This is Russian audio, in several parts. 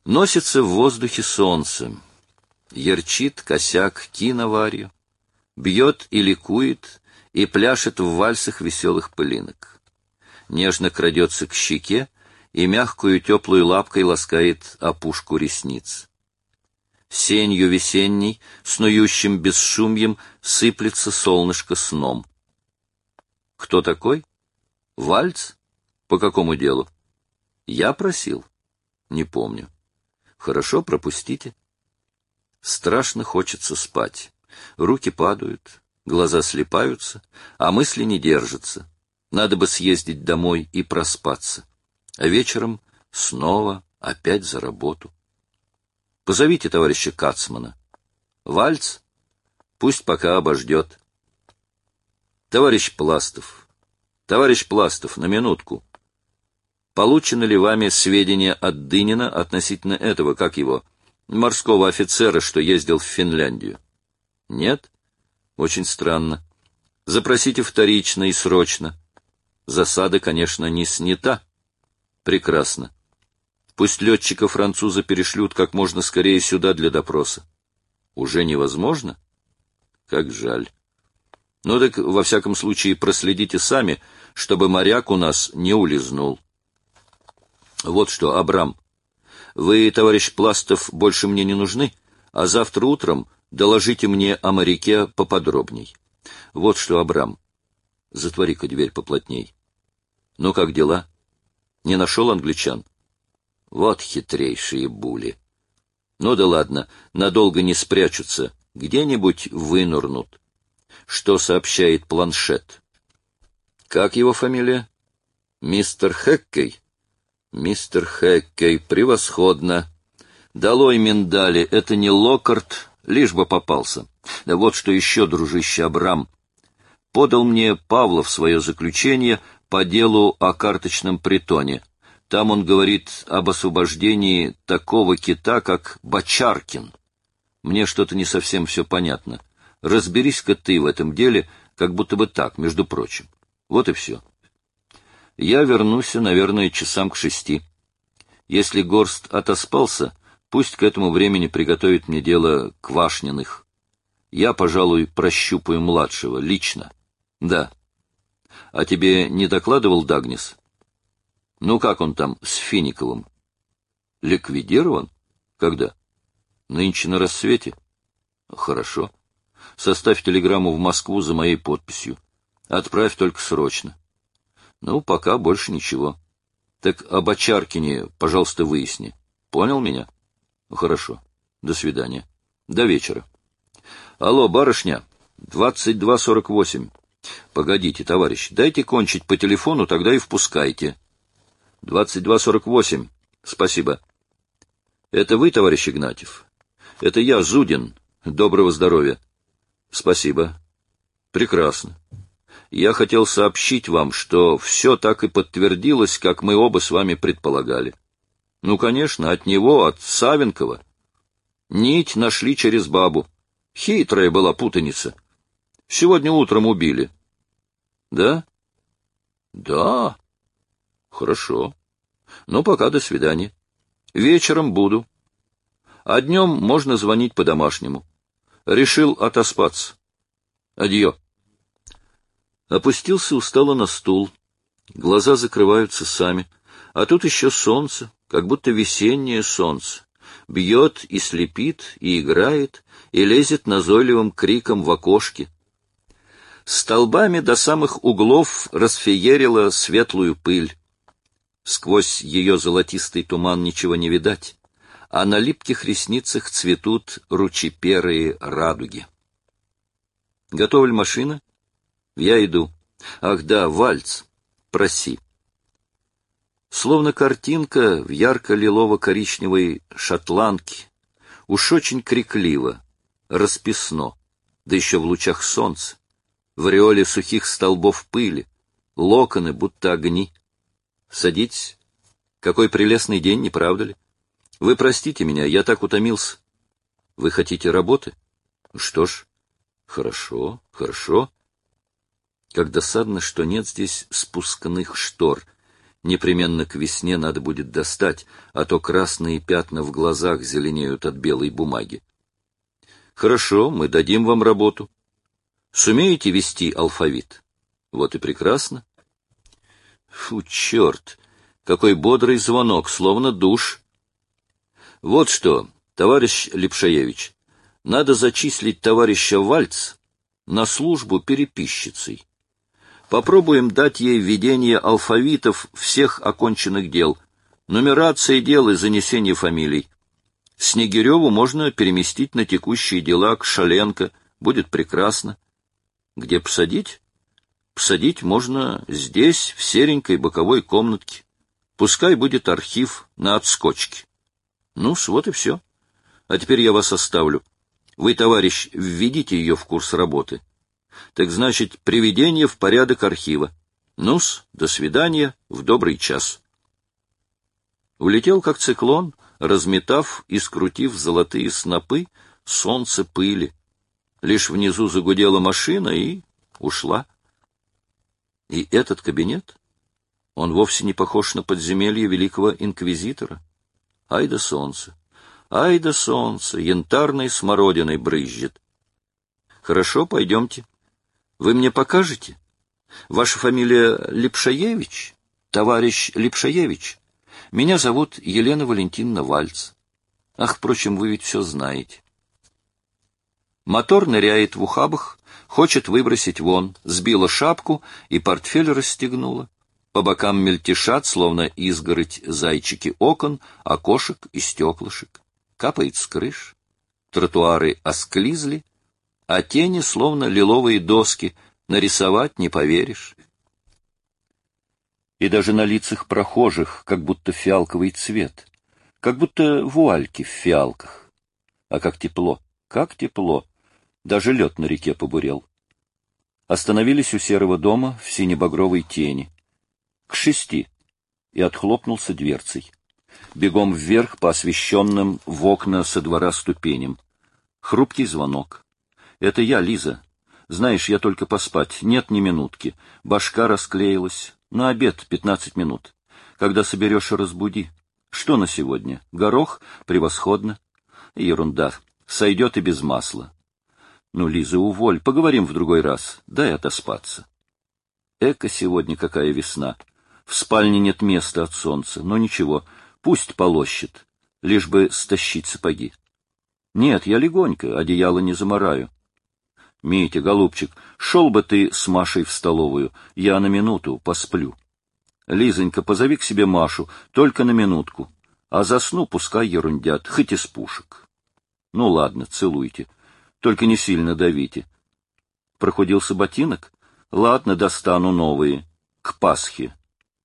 Носится в воздухе солнце, ярчит косяк киноварью, бьет и ликует, и пляшет в вальсах веселых пылинок. Нежно крадется к щеке и мягкую теплую лапкой ласкает опушку ресниц. Сенью весенней, снующим бесшумьем, сыплется солнышко сном. Кто такой? Вальц? По какому делу? Я просил? Не помню. Хорошо, пропустите. Страшно хочется спать. Руки падают, глаза слипаются, а мысли не держатся. Надо бы съездить домой и проспаться. А вечером снова опять за работу. Позовите товарища Кацмана. Вальц? Пусть пока обождет. Товарищ Пластов, на минутку. Получено ли вами сведения от Дынина относительно этого, как его, морского офицера, что ездил в Финляндию? Нет? Очень странно. Запросите вторично и срочно. Засада, конечно, не снята. Прекрасно. Пусть летчика-француза перешлют как можно скорее сюда для допроса. Уже невозможно? Как жаль. Ну так, во всяком случае, проследите сами, чтобы моряк у нас не улизнул. Вот что, Абрам, вы, товарищ Пластов, больше мне не нужны, а завтра утром доложите мне о моряке поподробней. Вот что, Абрам, затвори-ка дверь поплотней. Ну, как дела? Не нашел англичан? Вот хитрейшие були. Ну да ладно, надолго не спрячутся, где-нибудь вынурнут. Что сообщает планшет? Как его фамилия? Мистер Хэккей? Мистер Хэккей, превосходно. Долой миндали, это не Локкарт, лишь бы попался. Да вот что еще, дружище Абрам. Подал мне Павлов свое заключение по делу о карточном притоне. Там он говорит об освобождении такого кита, как Бочаркин. Мне что-то не совсем все понятно. Разберись-ка ты в этом деле, как будто бы так, между прочим. Вот и все. Я вернусь, наверное, часам к 6. Если Горст отоспался, пусть к этому времени приготовит мне дело Квашниных. Я, пожалуй, прощупаю младшего, лично. Да. А тебе не докладывал Дагнис? Ну, как он там с Финиковым? Ликвидирован? Когда? Нынче на рассвете? Хорошо. Составь телеграмму в Москву за моей подписью. Отправь только срочно. Ну, пока больше ничего. Так об Очаркине, пожалуйста, выясни. Понял меня? Хорошо. До свидания. До вечера. Алло, барышня, 22:48. Погодите, товарищ, дайте кончить по телефону, тогда и впускайте. 22:48. Спасибо. Это вы, товарищ Игнатьев? Это я, Зудин. Доброго здоровья. Спасибо. Прекрасно. Я хотел сообщить вам, что все так и подтвердилось, как мы оба с вами предполагали. Ну, конечно, от него, от Савенкова. Нить нашли через бабу. Хитрая была путаница. Сегодня утром убили. Да? Да. Хорошо. Ну, пока до свидания. Вечером буду. А днем можно звонить по-домашнему. Решил отоспаться. Адьё. Опустился устало на стул. Глаза закрываются сами. А тут еще солнце, как будто весеннее солнце. Бьет и слепит, и играет, и лезет назойливым криком в окошки. Столбами до самых углов расфеерила светлую пыль. Сквозь ее золотистый туман ничего не видать, а на липких ресницах цветут ручеперые радуги. Готова ли машина? Я иду. Ах да, вальц. Проси. Словно картинка в ярко-лилово-коричневой шотландке, уж очень крикливо, расписно, да еще в лучах солнца, в ореоле сухих столбов пыли, локоны, будто огни. Садитесь. Какой прелестный день, не правда ли? Вы простите меня, я так утомился. Вы хотите работы? Что ж, хорошо, хорошо. Как досадно, что нет здесь спускных штор. Непременно к весне надо будет достать, а то красные пятна в глазах зеленеют от белой бумаги. Хорошо, мы дадим вам работу. Сумеете вести алфавит? Вот и прекрасно. Фу, черт! Какой бодрый звонок, словно душ. Вот что, товарищ Лепшаевич, надо зачислить товарища Вальц на службу переписчицей. Попробуем дать ей введение алфавитов всех оконченных дел, нумерации дел и занесение фамилий. Снегиреву можно переместить на текущие дела к Шаленко, будет прекрасно. Где посадить? Посадить можно здесь, в серенькой боковой комнатке. Пускай будет архив на отскочке. Ну-с, вот и все. А теперь я вас оставлю. Вы, товарищ, введите ее в курс работы. Так значит, приведение в порядок архива. Ну-с, до свидания, в добрый час. Улетел как циклон, разметав и скрутив золотые снопы солнце пыли. Лишь внизу загудела машина и ушла. И этот кабинет? Он вовсе не похож на подземелье великого инквизитора. Ай да солнце! Ай да солнце! Янтарной смородиной брызжет. Хорошо, пойдемте. Вы мне покажете? Ваша фамилия Лепшаевич? Товарищ Лепшаевич? Меня зовут Елена Валентиновна Вальц. Ах, впрочем, вы ведь все знаете. Мотор ныряет в ухабах, хочет выбросить вон, сбила шапку и портфель расстегнула. По бокам мельтешат, словно изгородь, зайчики окон, окошек и стеклышек. Капает с крыш. Тротуары осклизли, а тени, словно лиловые доски, нарисовать не поверишь. И даже на лицах прохожих как будто фиалковый цвет, как будто вуальки в фиалках. А как тепло, как тепло! Даже лед на реке побурел. Остановились у серого дома в сине-багровой тени. К 6. И отхлопнулся дверцей. Бегом вверх по освещенным в окна со двора ступеням. Хрупкий звонок. Это я, Лиза. Знаешь, я только поспать. Нет ни минутки. Башка расклеилась. На обед 15 минут. Когда соберешь, разбуди. Что на сегодня? Горох? Превосходно. Ерунда. Сойдет и без масла. Ну, Лиза, уволь. Поговорим в другой раз. Дай отоспаться. Эка сегодня какая весна. В спальне нет места от солнца. Но ничего. Пусть полощет. Лишь бы стащить сапоги. Нет, я легонько. Одеяло не замараю. Митя, голубчик, шел бы ты с Машей в столовую. Я на минуту посплю. Лизонька, позови к себе Машу, только на минутку. А засну, пускай ерундят, хоть из пушек. Ну ладно, целуйте. Только не сильно давите. Прохудился ботинок? Ладно, достану новые. К Пасхе.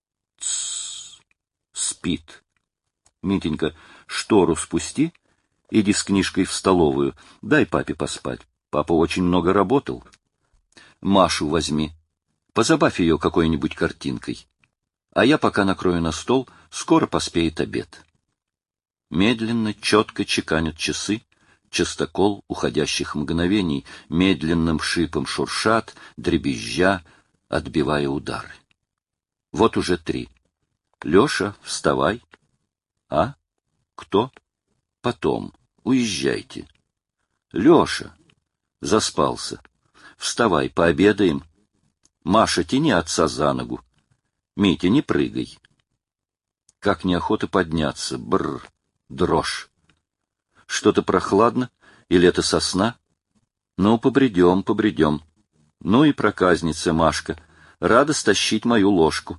Тссс. Спит. Митенька, штору спусти. Иди с книжкой в столовую. Дай папе поспать. Папа очень много работал. Машу возьми. Позабавь ее какой-нибудь картинкой. А я пока накрою на стол, скоро поспеет обед. Медленно, четко чеканят часы, частокол уходящих мгновений, медленным шипом шуршат, дребезжа, отбивая удары. Вот уже 3. Леша, вставай. А? Кто? Потом. Уезжайте. Леша. Заспался. Вставай, пообедаем. Маша, тяни отца за ногу. Митя, не прыгай. Как неохота подняться. Бррр. Дрожь. Что-то прохладно? Или это сосна? Ну, побредем, побредем. Ну и проказница Машка. Рада стащить мою ложку.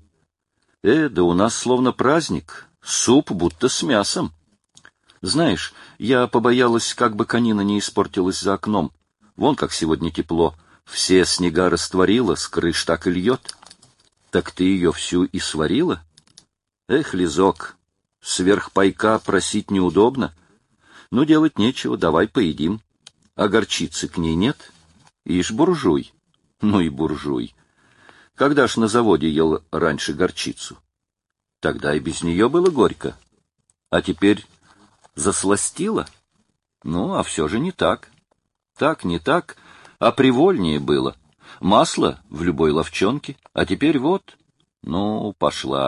Да у нас словно праздник. Суп будто с мясом. Знаешь, я побоялась, как бы конина не испортилась за окном. Вон как сегодня тепло. Все снега растворила, с крыш так и льет. Так ты ее всю и сварила? Эх, Лизок, сверх пайка просить неудобно. Ну, делать нечего, давай поедим. А горчицы к ней нет? Ишь, буржуй. Ну и буржуй. Когда ж на заводе ел раньше горчицу? Тогда и без нее было горько. А теперь засластила? Ну, а все же не так. Так, не так, а привольнее было. Масло в любой ловчонке, а теперь вот. Ну, пошла.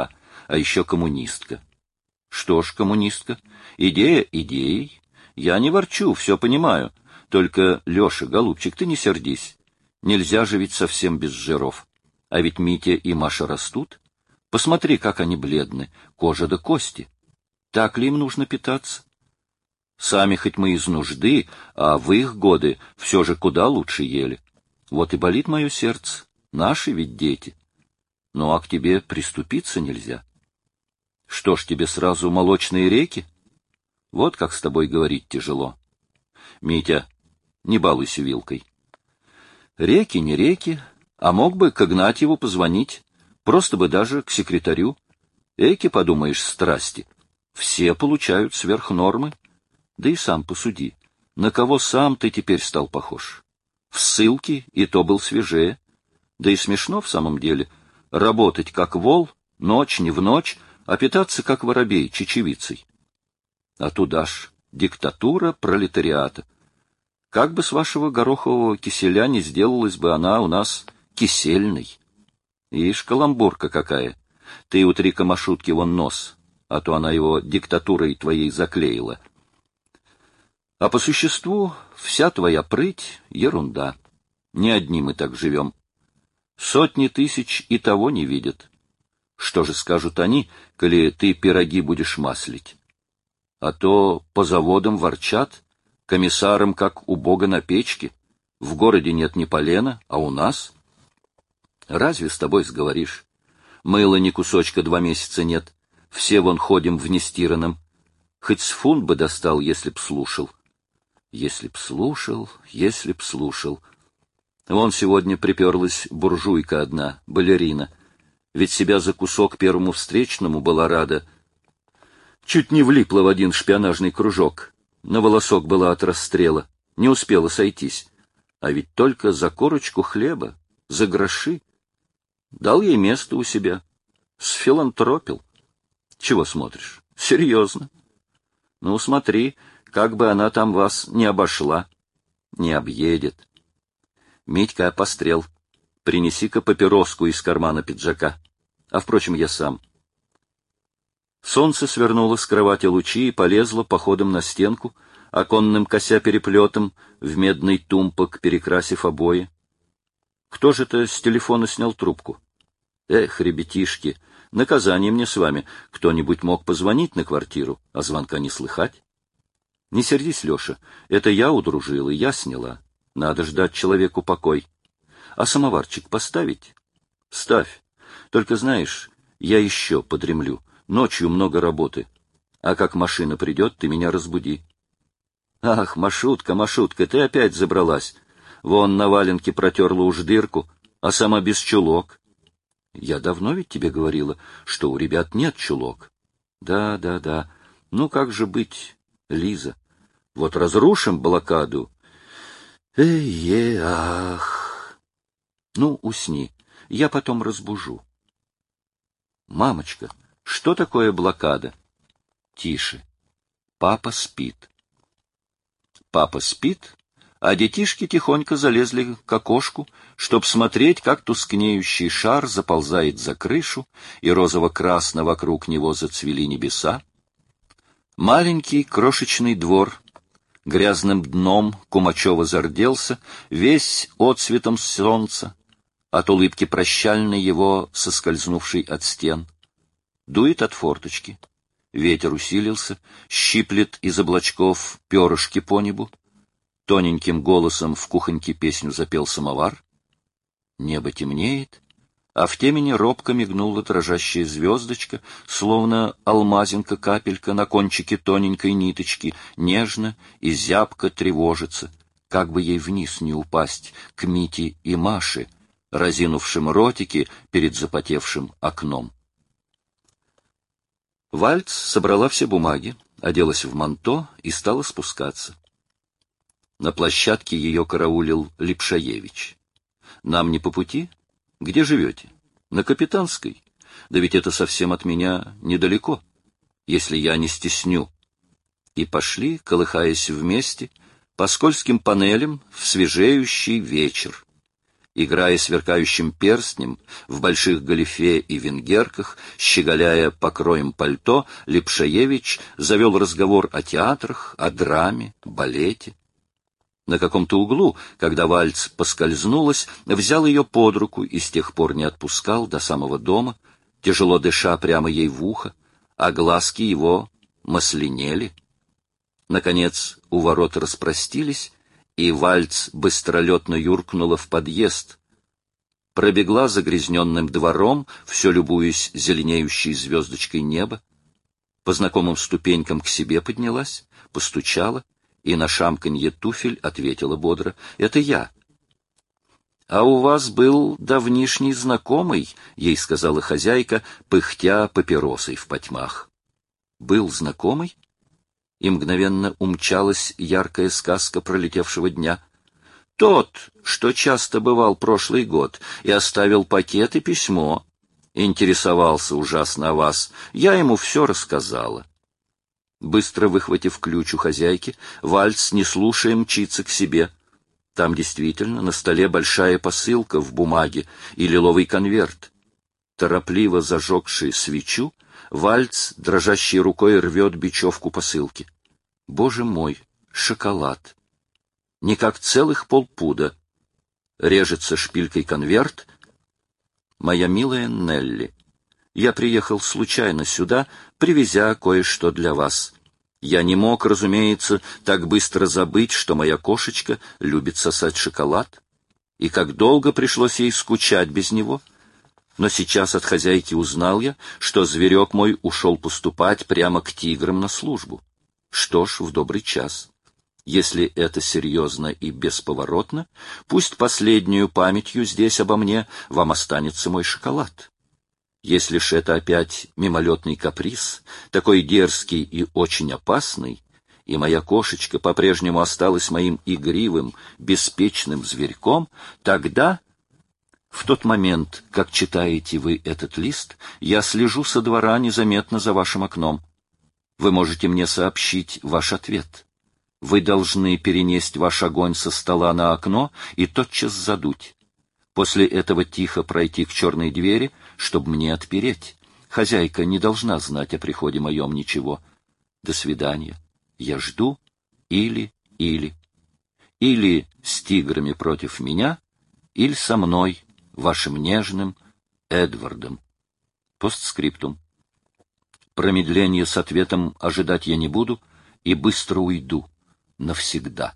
а еще коммунистка. Что ж, коммунистка, идея идеей. Я не ворчу, все понимаю. Только, Леша, голубчик, ты не сердись. Нельзя же ведь совсем без жиров. А ведь Митя и Маша растут. Посмотри, как они бледны, кожа до кости. Так ли им нужно питаться? Сами хоть мы из нужды, а в их годы все же куда лучше ели. Вот и болит мое сердце. Наши ведь дети. Ну, а к тебе приступиться нельзя. Что ж, тебе сразу молочные реки? Вот как с тобой говорить тяжело. Митя, не балуйся вилкой. Реки не реки, а мог бы к Игнатьеву позвонить, просто бы даже к секретарю. Эки, подумаешь, страсти. Все получают сверх нормы. Да и сам посуди, на кого сам ты теперь стал похож? В ссылке и то был свежее. Да и смешно в самом деле работать как вол, ночь не в ночь, а питаться как воробей, чечевицей. А туда ж диктатура пролетариата. Как бы с вашего горохового киселя не сделалась бы она у нас кисельной. Ишь, каламбурка какая. Ты утри-ка Машутке вон нос, а то она его диктатурой твоей заклеила. А по существу вся твоя прыть — ерунда. Не одни мы так живем. Сотни тысяч и того не видят. Что же скажут они, коли ты пироги будешь маслить? А то по заводам ворчат, комиссарам как у Бога на печке. В городе нет ни полена, а у нас? Разве с тобой сговоришь? Мыла ни кусочка 2 месяца нет. Все вон ходим в нестиранном. Хоть с фунт бы достал, если б слушал. Если б слушал, если б слушал. Вон сегодня приперлась буржуйка одна, балерина. Ведь себя за кусок первому встречному была рада. Чуть не влипла в один шпионажный кружок. На волосок была от расстрела. Не успела сойтись. А ведь только за корочку хлеба, за гроши. Дал ей место у себя. Сфилантропил. Чего смотришь? Серьезно. Ну, смотри, как бы она там вас не обошла. Не объедет. Митька пострел. Принеси-ка папироску из кармана пиджака. А, впрочем, я сам. Солнце свернуло с кровати лучи и полезло походом на стенку, оконным кося переплетом, в медный тумпок перекрасив обои. Кто же это с телефона снял трубку? Эх, ребятишки, наказание мне с вами. Кто-нибудь мог позвонить на квартиру, а звонка не слыхать? Не сердись, Леша, это я удружила, я сняла. Надо ждать человеку покой. А самоварчик поставить? Ставь. Только знаешь, я еще подремлю. Ночью много работы. А как машина придет, ты меня разбуди. Ах, Машутка, Машутка, ты опять забралась. Вон на валенке протерла уж дырку, а сама без чулок. Я давно ведь тебе говорила, что у ребят нет чулок. Да, да, да. Ну как же быть, Лиза? Вот разрушим блокаду. Ах. Ну, усни. Я потом разбужу. Мамочка, что такое блокада? Тише. Папа спит. Папа спит, а детишки тихонько залезли к окошку, чтоб смотреть, как тускнеющий шар заползает за крышу, и розово-красно вокруг него зацвели небеса. Маленький крошечный двор грязным дном кумачево зарделся, весь отцветом солнца, от улыбки прощальной его соскользнувшей от стен. Дует от форточки. Ветер усилился, щиплет из облачков перышки по небу. Тоненьким голосом в кухоньке песню запел самовар. Небо темнеет, а в темени робко мигнула дрожащая звездочка, словно алмазинка-капелька на кончике тоненькой ниточки, нежно и зябко тревожится, как бы ей вниз не упасть, к Мите и Маше, разинувшим ротики перед запотевшим окном. Вальц собрала все бумаги, оделась в манто и стала спускаться. На площадке ее караулил Липшаевич. «Нам не по пути? Где живете? На Капитанской? Да ведь это совсем от меня недалеко, если я не стесню». И пошли, колыхаясь вместе, по скользким панелям в свежеющий вечер. Играя сверкающим перстнем, в больших галифе и венгерках, щеголяя покроем пальто, Липшаевич завел разговор о театрах, о драме, балете. На каком-то углу, когда вальц поскользнулась, взял ее под руку и с тех пор не отпускал до самого дома, тяжело дыша прямо ей в ухо, а глазки его маслянели. Наконец у ворот распростились, и вальц быстролетно юркнула в подъезд, пробегла загрязненным двором, все любуясь зеленеющей звездочкой неба, по знакомым ступенькам к себе поднялась, постучала, и на шамканье туфель ответила бодро: «Это я». «А у вас был давнишний знакомый», — ей сказала хозяйка, пыхтя папиросой в потьмах. «Был знакомый?» И мгновенно умчалась яркая сказка пролетевшего дня. «Тот, что часто бывал прошлый год и оставил пакет и письмо. Интересовался ужасно о вас. Я ему все рассказала». Быстро выхватив ключ у хозяйки, вальц, не слушая, мчится к себе. Там действительно на столе большая посылка в бумаге и лиловый конверт. Торопливо зажегший свечу, вальц дрожащей рукой рвет бечевку посылки. Боже мой, шоколад! Никак целых полпуда. Режется шпилькой конверт. «Моя милая Нелли, я приехал случайно сюда, привезя кое-что для вас. Я не мог, разумеется, так быстро забыть, что моя кошечка любит сосать шоколад, и как долго пришлось ей скучать без него. Но сейчас от хозяйки узнал я, что зверек мой ушел поступать прямо к тиграм на службу. Что ж, в добрый час. Если это серьезно и бесповоротно, пусть последнюю памятью здесь обо мне вам останется мой шоколад. Если ж это опять мимолетный каприз, такой дерзкий и очень опасный, и моя кошечка по-прежнему осталась моим игривым, беспечным зверьком, тогда, в тот момент, как читаете вы этот лист, я слежу со двора незаметно за вашим окном. Вы можете мне сообщить ваш ответ. Вы должны перенести ваш огонь со стола на окно и тотчас задуть. После этого тихо пройти к черной двери, чтобы мне отпереть. Хозяйка не должна знать о приходе моем ничего. До свидания. Я жду или. Или с тиграми против меня, или со мной, вашим нежным Эдвардом. Постскриптум. Промедления с ответом ожидать я не буду и быстро уйду. Навсегда.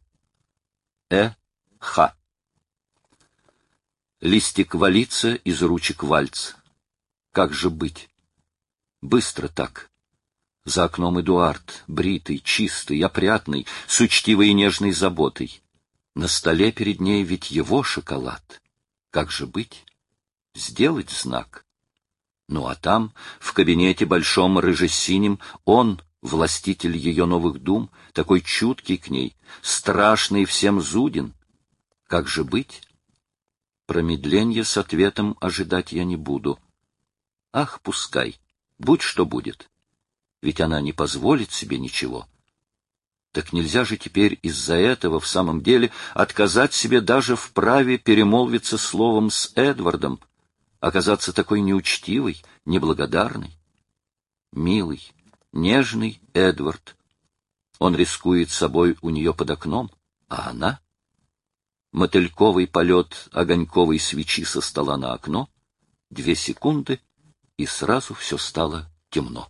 Х. Листик валится из ручек вальц. Как же быть? Быстро так. За окном Эдуард, бритый, чистый, опрятный, с учтивой и нежной заботой. На столе перед ней ведь его шоколад. Как же быть? Сделать знак. Ну а там, в кабинете большом рыже-синим, он, властитель ее новых дум, такой чуткий к ней, страшный всем зуден. Как же быть? Промедления с ответом ожидать я не буду. Ах, пускай, будь что будет. Ведь она не позволит себе ничего. Так нельзя же теперь из-за этого в самом деле отказать себе даже в праве перемолвиться словом с Эдвардом, оказаться такой неучтивой, неблагодарной. Милый, нежный Эдвард. Он рискует собой у нее под окном, а она? Мотыльковый полет огоньковой свечи со стола на окно, 2 секунды, и сразу все стало темно.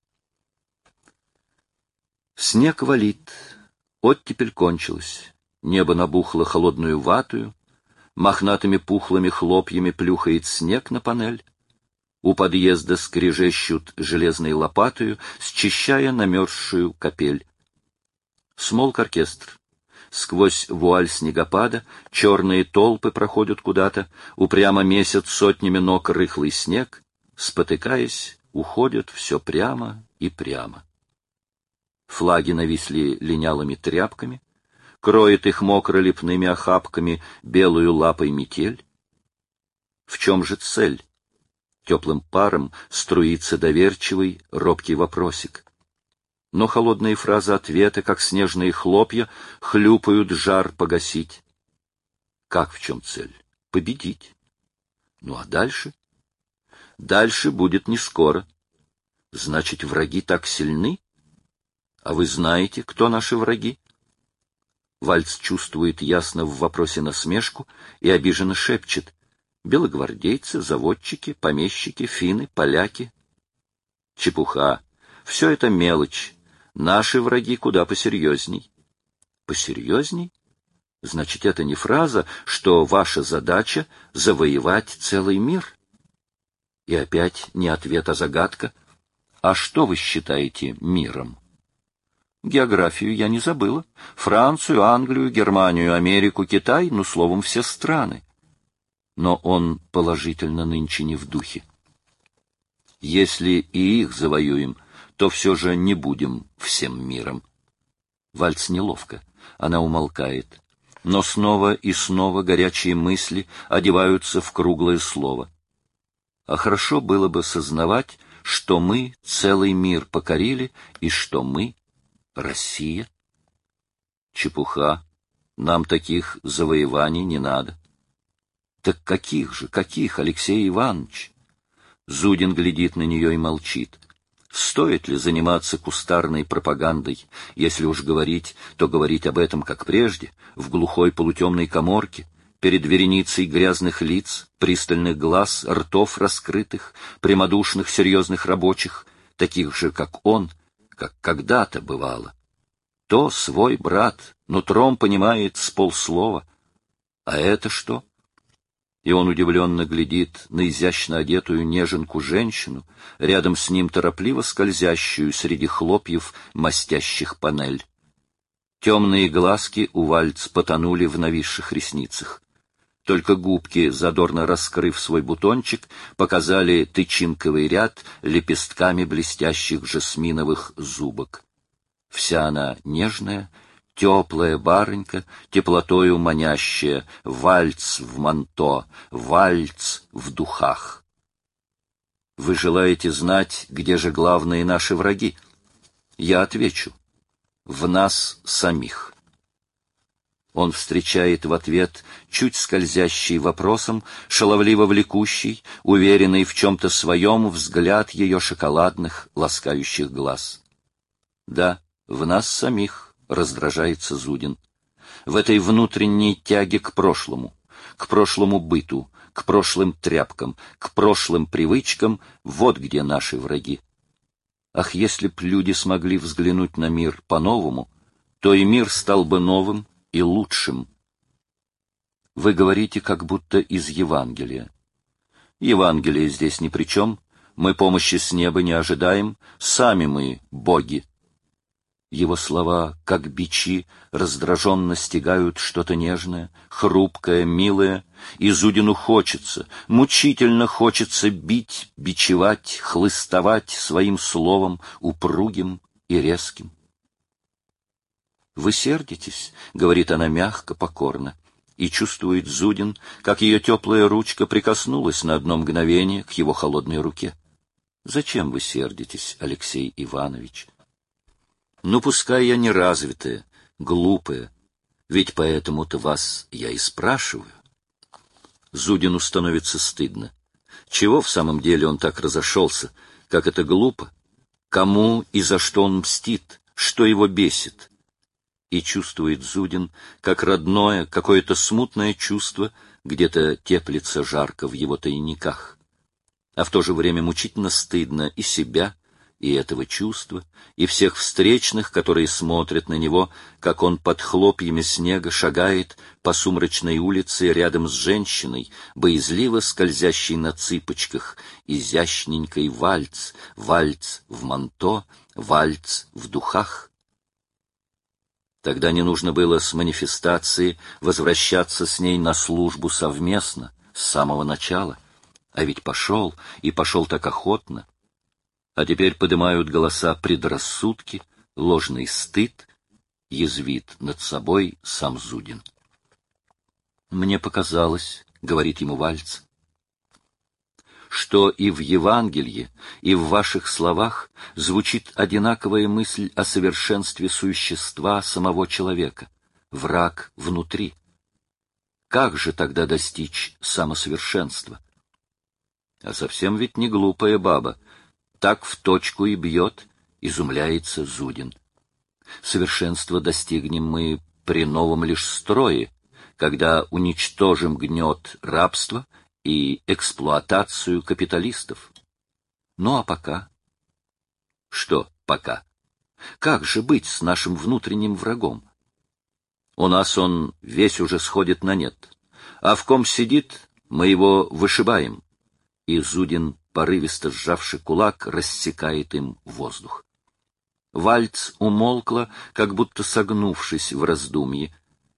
Снег валит, оттепель кончилась, небо набухло холодную ватую, мохнатыми пухлыми хлопьями плюхает снег на панель. У подъезда скрежещут железной лопатою, счищая намерзшую капель. Смолк оркестр. Сквозь вуаль снегопада черные толпы проходят куда-то, упрямо месят сотнями ног рыхлый снег, спотыкаясь, уходят все прямо и прямо. Флаги нависли линялыми тряпками, кроет их мокро лепными охапками белую лапой метель. В чем же цель? Теплым паром струится доверчивый, робкий вопросик. Но холодные фразы ответа, как снежные хлопья, хлюпают жар погасить. Как в чем цель? Победить. Ну а дальше? Дальше будет не скоро. Значит, враги так сильны? А вы знаете, кто наши враги? Вальц чувствует ясно в вопросе насмешку и обиженно шепчет: белогвардейцы, заводчики, помещики, финны, поляки. Чепуха. Все это мелочь. Наши враги куда посерьезней. Посерьезней? Значит, это не фраза, что ваша задача — завоевать целый мир? И опять не ответ, а загадка. А что вы считаете миром? Географию я не забыла. Францию, Англию, Германию, Америку, Китай, ну, словом, все страны. Но он положительно нынче не в духе. Если и их завоюем, то все же не будем всем миром. Вальц неловко. Она умолкает. Но снова и снова горячие мысли одеваются в круглое слово. А хорошо было бы сознавать, что мы целый мир покорили, и что мы — Россия. Чепуха. Нам таких завоеваний не надо. Так каких же, каких, Алексей Иванович? Зудин глядит на нее и молчит. Стоит ли заниматься кустарной пропагандой? Если уж говорить, то говорить об этом, как прежде, в глухой полутемной каморке, перед вереницей грязных лиц, пристальных глаз, ртов раскрытых, прямодушных серьезных рабочих, таких же, как он, как когда-то бывало. То свой брат нутром понимает с полслова. А это что? И он удивленно глядит на изящно одетую неженку-женщину, рядом с ним торопливо скользящую среди хлопьев мастящих панель. Темные глазки у Вальц потонули в нависших ресницах. Только губки, задорно раскрыв свой бутончик, показали тычинковый ряд лепестками блестящих жасминовых зубок. Вся она нежная, теплая барынька, теплотою манящая, вальц в манто, вальц в духах. Вы желаете знать, где же главные наши враги? Я отвечу: в нас самих. Он встречает в ответ чуть скользящий вопросом, шаловливо влекущий, уверенный в чем-то своем взгляд ее шоколадных, ласкающих глаз. Да, в нас самих, раздражается Зудин. В этой внутренней тяге к прошлому быту, к прошлым тряпкам, к прошлым привычкам, вот где наши враги. Ах, если б люди смогли взглянуть на мир по-новому, то и мир стал бы новым и лучшим. Вы говорите, как будто из Евангелия. Евангелие здесь ни при чем, мы помощи с неба не ожидаем, сами мы боги. Его слова, как бичи, раздраженно стягают что-то нежное, хрупкое, милое, и Зудину хочется, мучительно хочется бить, бичевать, хлыстовать своим словом упругим и резким. «Вы сердитесь», — говорит она мягко, покорно, и чувствует Зудин, как ее теплая ручка прикоснулась на одно мгновение к его холодной руке. «Зачем вы сердитесь, Алексей Иванович?» «Ну, пускай я неразвитая, глупая, ведь поэтому-то вас я и спрашиваю». Зудину становится стыдно. Чего в самом деле он так разошелся? Как это глупо? Кому и за что он мстит? Что его бесит? И чувствует Зудин, как родное, какое-то смутное чувство где-то теплится жарко в его тайниках. А в то же время мучительно стыдно и себя, и этого чувства, и всех встречных, которые смотрят на него, как он под хлопьями снега шагает по сумрачной улице рядом с женщиной, боязливо скользящей на цыпочках, изящненькой вальц, вальц в манто, вальц в духах. Тогда не нужно было с манифестации возвращаться с ней на службу совместно, с самого начала. А ведь пошел, и пошел так охотно. А теперь поднимают голоса предрассудки, ложный стыд, язвит над собой сам Зудин. «Мне показалось, — говорит ему Вальц, — что и в Евангелии, и в ваших словах звучит одинаковая мысль о совершенстве существа самого человека, враг внутри. Как же тогда достичь самосовершенства? А совсем ведь не глупая баба. Так в точку и бьет, изумляется Зудин. Совершенство достигнем мы при новом лишь строе, когда уничтожим гнет рабства и эксплуатацию капиталистов. Ну а пока? Что пока? Как же быть с нашим внутренним врагом? У нас он весь уже сходит на нет. А в ком сидит, мы его вышибаем. И Зудин, порывисто сжавший кулак, рассекает им воздух. Вальц умолкла, как будто согнувшись в раздумье.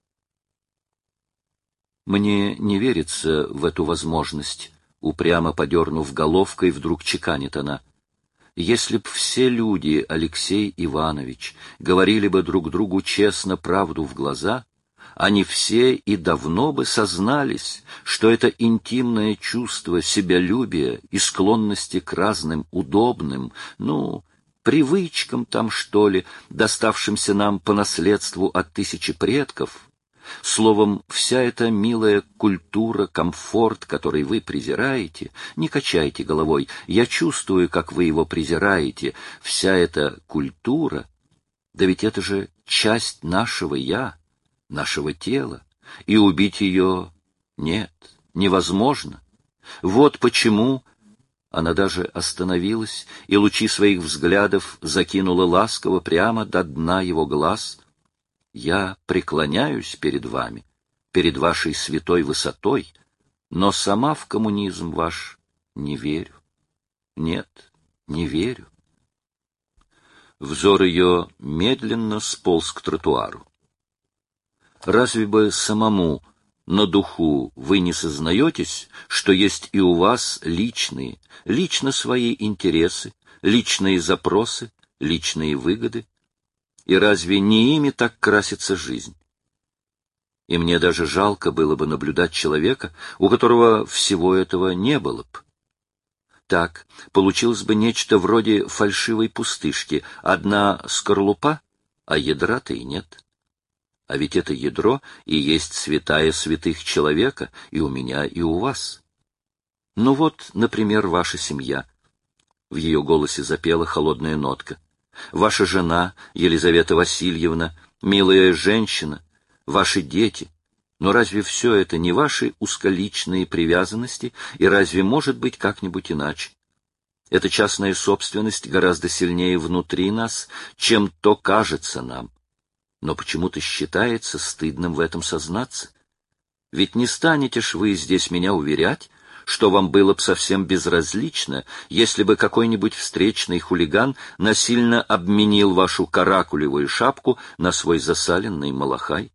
Мне не верится в эту возможность, упрямо подернув головкой, вдруг чеканит она. Если б все люди, Алексей Иванович, говорили бы друг другу честно правду в глаза, они все и давно бы сознались, что это интимное чувство себялюбия и склонности к разным удобным, привычкам там, что ли, доставшимся нам по наследству от тысячи предков, словом, вся эта милая культура, комфорт, который вы презираете, не качайте головой, я чувствую, как вы его презираете, вся эта культура, да ведь это же часть нашего «я», нашего тела, и убить ее нет, невозможно. Вот почему... Она даже остановилась, и лучи своих взглядов закинула ласково прямо до дна его глаз. «Я преклоняюсь перед вами, перед вашей святой высотой, но сама в коммунизм ваш не верю. Нет, не верю». Взор ее медленно сполз к тротуару. «Разве бы самому на духу вы не сознаетесь, что есть и у вас лично свои интересы, личные запросы, личные выгоды? И разве не ими так красится жизнь? И мне даже жалко было бы наблюдать человека, у которого всего этого не было бы. Так, получилось бы нечто вроде фальшивой пустышки, одна скорлупа, а ядра-то и нет. А ведь это ядро и есть святая святых человека, и у меня, и у вас. Ну вот, например, ваша семья. В ее голосе запела холодная нотка. Ваша жена, Елизавета Васильевна, милая женщина, ваши дети. Но разве все это не ваши узколичные привязанности, и разве может быть как-нибудь иначе? Эта частная собственность гораздо сильнее внутри нас, чем то кажется нам. Но почему-то считается стыдным в этом сознаться. Ведь не станете ж вы здесь меня уверять, что вам было бы совсем безразлично, если бы какой-нибудь встречный хулиган насильно обменил вашу каракулевую шапку на свой засаленный малахай.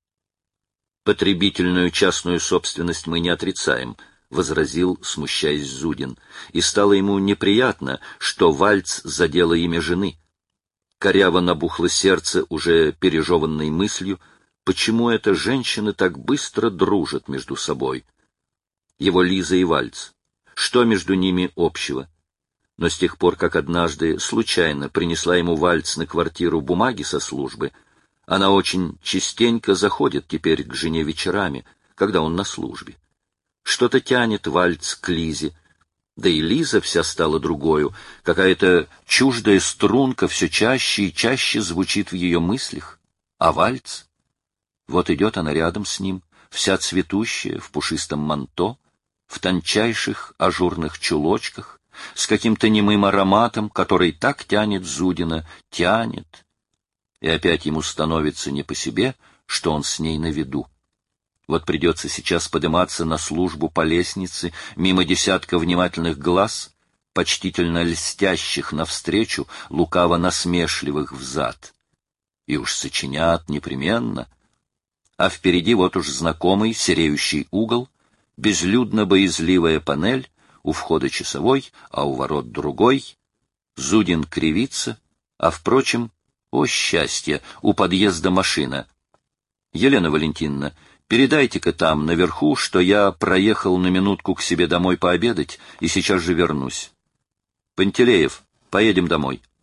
Потребительную частную собственность мы не отрицаем, — возразил, смущаясь Зудин, и стало ему неприятно, что вальц задело имя жены. Коряво набухло сердце, уже пережеванной мыслью, почему это женщины так быстро дружат между собой. Его Лиза и вальц. Что между ними общего? Но с тех пор, как однажды случайно принесла ему вальц на квартиру бумаги со службы, она очень частенько заходит теперь к жене вечерами, когда он на службе. Что-то тянет вальц к Лизе, да и Лиза вся стала другою, какая-то чуждая струнка все чаще и чаще звучит в ее мыслях. А вальц? Вот идет она рядом с ним, вся цветущая, в пушистом манто, в тончайших ажурных чулочках, с каким-то немым ароматом, который так тянет Зудина, тянет. И опять ему становится не по себе, что он с ней на виду. Вот придется сейчас подниматься на службу по лестнице мимо десятка внимательных глаз, почтительно льстящих навстречу, лукаво-насмешливых взад. И уж сочинят непременно. А впереди вот уж знакомый сереющий угол, безлюдно-боязливая панель, у входа часовой, а у ворот другой. Зудин кривится, а, впрочем, о счастье, у подъезда машина. Елена Валентиновна, передайте-ка там, наверху, что я проехал на минутку к себе домой пообедать и сейчас же вернусь. Пантелеев, поедем домой.